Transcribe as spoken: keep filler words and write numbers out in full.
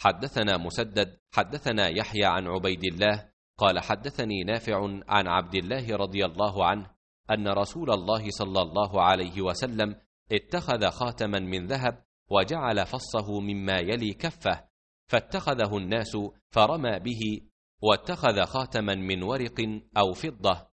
حدثنا مسدد حدثنا يحيى عن عبيد الله قال حدثني نافع عن عبد الله رضي الله عنه أن رسول الله صلى الله عليه وسلم اتخذ خاتما من ذهب وجعل فصه مما يلي كفه، فاتخذه الناس فرمى به، واتخذ خاتما من ورق أو فضة